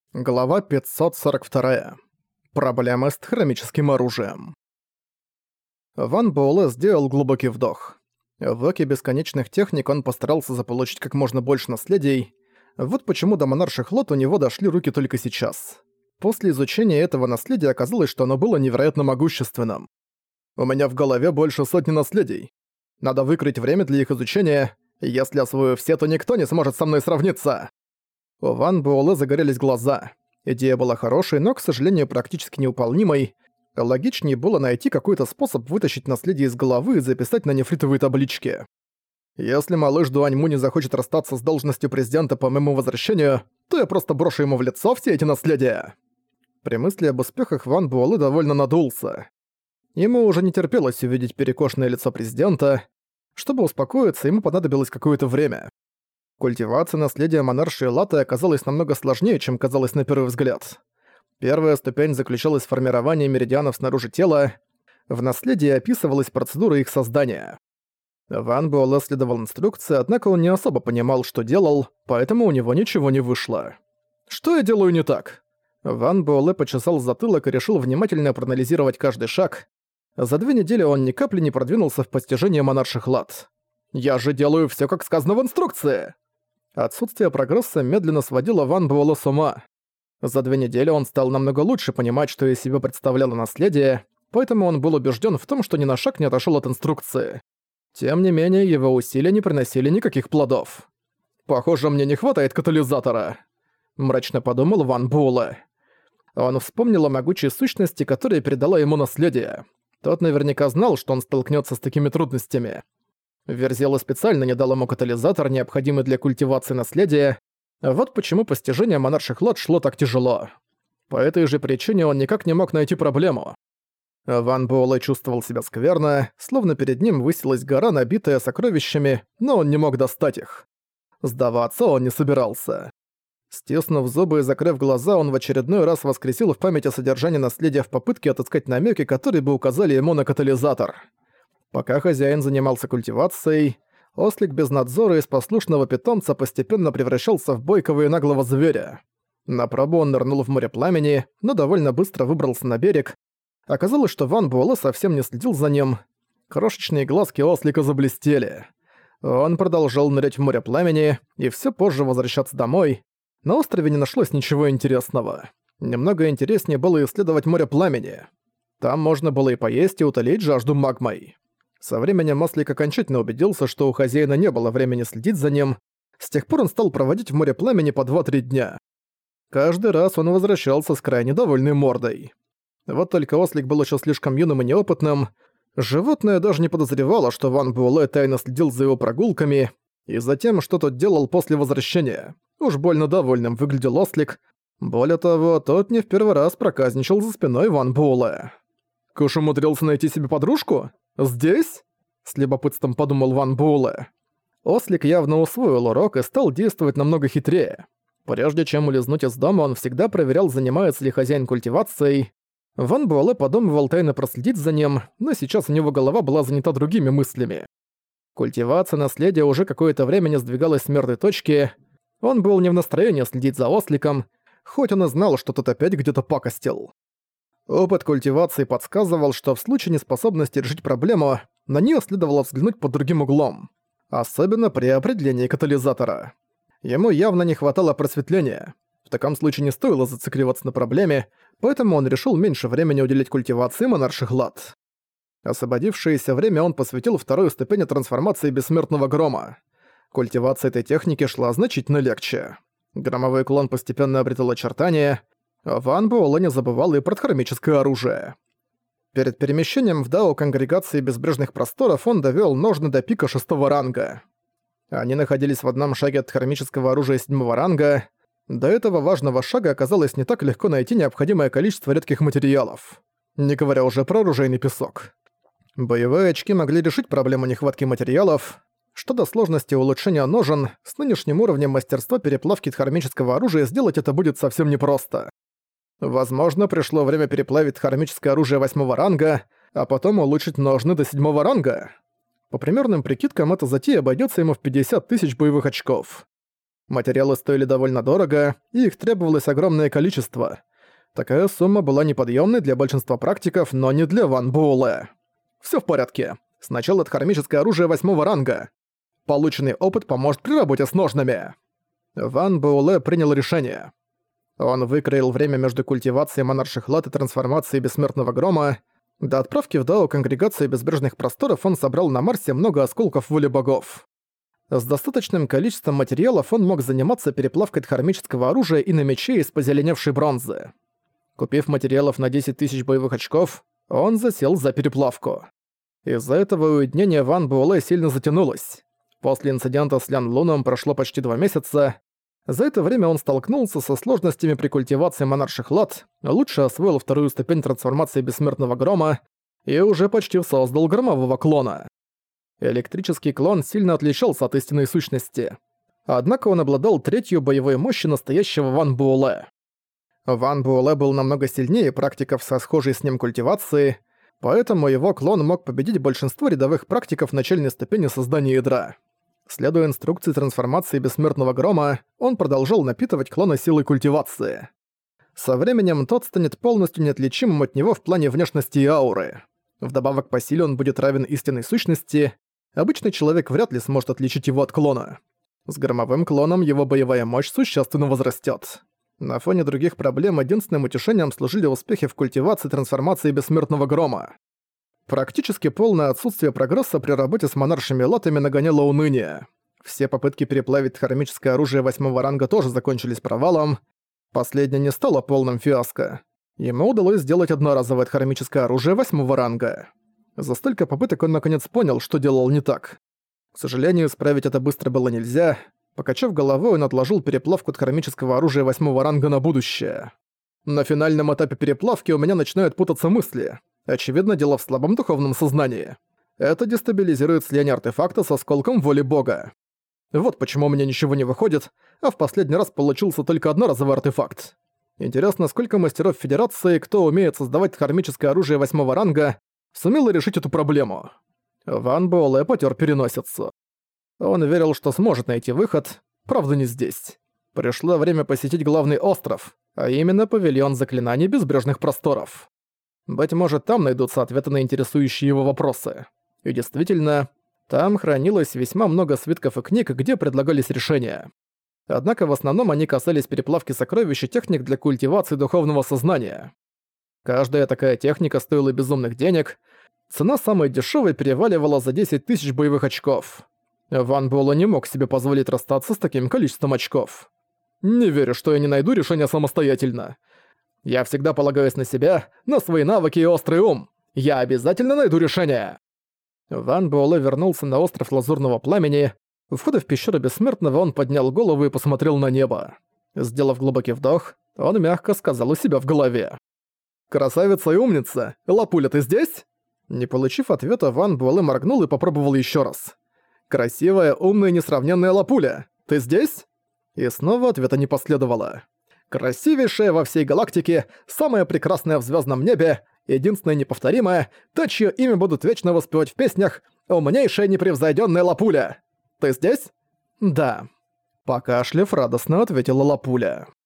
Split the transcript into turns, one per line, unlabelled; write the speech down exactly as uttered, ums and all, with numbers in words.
Глава пятьсот сорок два. Проблемы с хромическим оружием. Ван Буэлэ сделал глубокий вдох. В оке бесконечных техник он постарался заполучить как можно больше наследий. Вот почему до монарших лот у него дошли руки только сейчас. После изучения этого наследия оказалось, что оно было невероятно могущественным. У меня в голове больше сотни наследий. Надо выкроить время для их изучения. Если освою все, то никто не сможет со мной сравниться. У Ван Буэлэ загорелись глаза. Идея была хорошей, но, к сожалению, практически невыполнимой. Логичнее было найти какой-то способ вытащить наследие из головы и записать на нефритовые таблички. Если малыш Дуаньму не захочет расстаться с должностью президента по моему возвращению, то я просто брошу ему в лицо все эти наследия. При мысли об успехах Ван Буэлэ довольно надулся. Ему уже не терпелось увидеть перекошенное лицо президента. Чтобы успокоиться, ему понадобилось какое-то время. Культивация наследия монаршей Латы оказалась намного сложнее, чем казалось на первый взгляд. Первая ступень заключалась в формировании меридианов снаружи тела. В наследии описывалась процедура их создания. Ван Буэлэ следовал инструкции, однако он не особо понимал, что делал, поэтому у него ничего не вышло. «Что я делаю не так?» Ван Буэлэ почесал затылок и решил внимательно проанализировать каждый шаг. За две недели он ни капли не продвинулся в постижении монарших лад. «Я же делаю всё, как сказано в инструкции!» Отсутствие прогресса медленно сводило Ван Буэлэ с ума. За две недели он стал намного лучше понимать, что из себя представляло наследие, поэтому он был убежден в том, что ни на шаг не отошел от инструкции. Тем не менее, его усилия не приносили никаких плодов. «Похоже, мне не хватает катализатора», — мрачно подумал Ван Буэлэ. Он вспомнил о могучей сущности, которая передала ему наследие. Тот наверняка знал, что он столкнется с такими трудностями. Верзила специально не дал ему катализатор, необходимый для культивации наследия. Вот почему постижение монарших лад шло так тяжело. По этой же причине он никак не мог найти проблему. Ван Буэлэ чувствовал себя скверно, словно перед ним высилась гора, набитая сокровищами, но он не мог достать их. Сдаваться он не собирался. Стиснув зубы и закрыв глаза, он в очередной раз воскресил в памяти содержание наследия в попытке отыскать намеки, которые бы указали ему на катализатор. Пока хозяин занимался культивацией, ослик без надзора из послушного питомца постепенно превращался в бойкого и наглого зверя. На пробу он нырнул в море пламени, но довольно быстро выбрался на берег. Оказалось, что Ван Буэлэ совсем не следил за ним. Крошечные глазки ослика заблестели. Он продолжал нырять в море пламени и все позже возвращаться домой. На острове не нашлось ничего интересного. Немного интереснее было исследовать море пламени. Там можно было и поесть, и утолить жажду магмой. Со временем ослик окончательно убедился, что у хозяина не было времени следить за ним. С тех пор он стал проводить в море пламени по два-три дня. Каждый раз он возвращался с крайне довольной мордой. Вот только ослик был еще слишком юным и неопытным. Животное даже не подозревало, что Ван Буэлэ тайно следил за его прогулками и за тем, что тот делал после возвращения. Уж больно довольным выглядел ослик. Более того, тот не в первый раз проказничал за спиной Ван Буэлэ. «Куш умудрился найти себе подружку? Здесь?» — с любопытством подумал Ван Буэлэ. Ослик явно усвоил урок и стал действовать намного хитрее. Прежде чем улизнуть из дома, он всегда проверял, занимается ли хозяин культивацией. Ван Буэлэ подумывал тайно проследить за ним, но сейчас у него голова была занята другими мыслями. Культивация наследия уже какое-то время не сдвигалась с мёртвой точки. Он был не в настроении следить за осликом, хоть он и знал, что тот опять где-то пакостил. Опыт культивации подсказывал, что в случае неспособности решить проблему, на неё следовало взглянуть под другим углом. Особенно при определении катализатора. Ему явно не хватало просветления. В таком случае не стоило зацикливаться на проблеме, поэтому он решил меньше времени уделять культивации монарших лад. Освободившееся время он посвятил второй ступени трансформации бессмертного грома. Культивация этой техники шла значительно легче. Громовой клон постепенно обретал очертания. Ван Буэлэ не забывал и про хромическое оружие. Перед перемещением в дао Конгрегации Безбрежных Просторов он довёл ножны до пика шестого ранга. Они находились в одном шаге от хромического оружия седьмого ранга. До этого важного шага оказалось не так легко найти необходимое количество редких материалов. Не говоря уже про оружейный песок. Боевые очки могли решить проблему нехватки материалов. Что до сложности улучшения ножен, с нынешним уровнем мастерства переплавки хромического оружия сделать это будет совсем непросто. Возможно, пришло время переплавить хромическое оружие восьмого ранга, а потом улучшить ножны до седьмого ранга. По примерным прикидкам, эта затея обойдется ему в пятьдесят тысяч боевых очков. Материалы стоили довольно дорого, и их требовалось огромное количество. Такая сумма была неподъемной для большинства практиков, но не для Ван Буэлэ. Всё в порядке. Сначала это хромическое оружие восьмого ранга. Полученный опыт поможет при работе с ножнами. Ван Буэлэ принял решение. Он выкроил время между культивацией монарших лад и трансформацией бессмертного грома. До отправки в Дао Конгрегации Безбрежных Просторов он собрал на Марсе много осколков воли богов. С достаточным количеством материалов он мог заниматься переплавкой дхармического оружия и на мече из позеленевшей бронзы. Купив материалов на десять тысяч боевых очков, он засел за переплавку. Из-за этого уединение Ван Буэлэ сильно затянулось. После инцидента с Лян Луном прошло почти два месяца. За это время он столкнулся со сложностями при культивации монарших лад, лучше освоил вторую ступень трансформации бессмертного грома и уже почти создал громового клона. Электрический клон сильно отличался от истинной сущности. Однако он обладал третью боевой мощью настоящего Ван Буэлэ. Ван Буэлэ был намного сильнее практиков со схожей с ним культивацией, поэтому его клон мог победить большинство рядовых практиков начальной ступени создания ядра. Следуя инструкции трансформации бессмертного грома, он продолжал напитывать клона силой культивации. Со временем тот станет полностью неотличимым от него в плане внешности и ауры. Вдобавок по силе он будет равен истинной сущности, обычный человек вряд ли сможет отличить его от клона. С громовым клоном его боевая мощь существенно возрастет. На фоне других проблем единственным утешением служили успехи в культивации трансформации бессмертного грома. Практически полное отсутствие прогресса при работе с монаршими латами нагоняло уныние. Все попытки переплавить хромическое оружие восьмого ранга тоже закончились провалом. Последнее не стало полным фиаско. Ему удалось сделать одноразовое хромическое оружие восьмого ранга. За столько попыток он наконец понял, что делал не так. К сожалению, исправить это быстро было нельзя. Покачав головой, он отложил переплавку хромического оружия восьмого ранга на будущее. На финальном этапе переплавки у меня начинают путаться мысли. Очевидно, дело в слабом духовном сознании. Это дестабилизирует слияние артефакта с осколком воли бога. Вот почему у меня ничего не выходит, а в последний раз получился только одноразовый артефакт. Интересно, сколько мастеров Федерации, кто умеет создавать хромическое оружие восьмого ранга, сумело решить эту проблему. Ван Буэлэ потер переносицу. Он верил, что сможет найти выход, правда не здесь. Пришло время посетить главный остров, а именно павильон заклинаний Безбрежных Просторов. Быть может, там найдутся ответы на интересующие его вопросы. И действительно, там хранилось весьма много свитков и книг, где предлагались решения. Однако в основном они касались переплавки сокровищ и техник для культивации духовного сознания. Каждая такая техника стоила безумных денег, цена самой дешевой переваливала за десять тысяч боевых очков. Ван Буэлэ не мог себе позволить расстаться с таким количеством очков. Не верю, что я не найду решение самостоятельно. Я всегда полагаюсь на себя, на свои навыки и острый ум. Я обязательно найду решение. Ван Буэлэ вернулся на остров Лазурного Пламени. У входа в пещеру Бессмертного он поднял голову и посмотрел на небо. Сделав глубокий вдох, он мягко сказал у себя в голове: «Красавица и умница! Лапуля, ты здесь?» Не получив ответа, Ван Буэлэ моргнул и попробовал еще раз. «Красивая, умная, несравненная Лапуля, ты здесь?» И снова ответа не последовало. Красивейшая во всей галактике, самая прекрасная в звездном небе, единственная неповторимая, та, чье имя будут вечно воспевать в песнях, умнейшая непревзойденная Лапуля. Ты здесь? Да. Покашляв, радостно ответила Лапуля.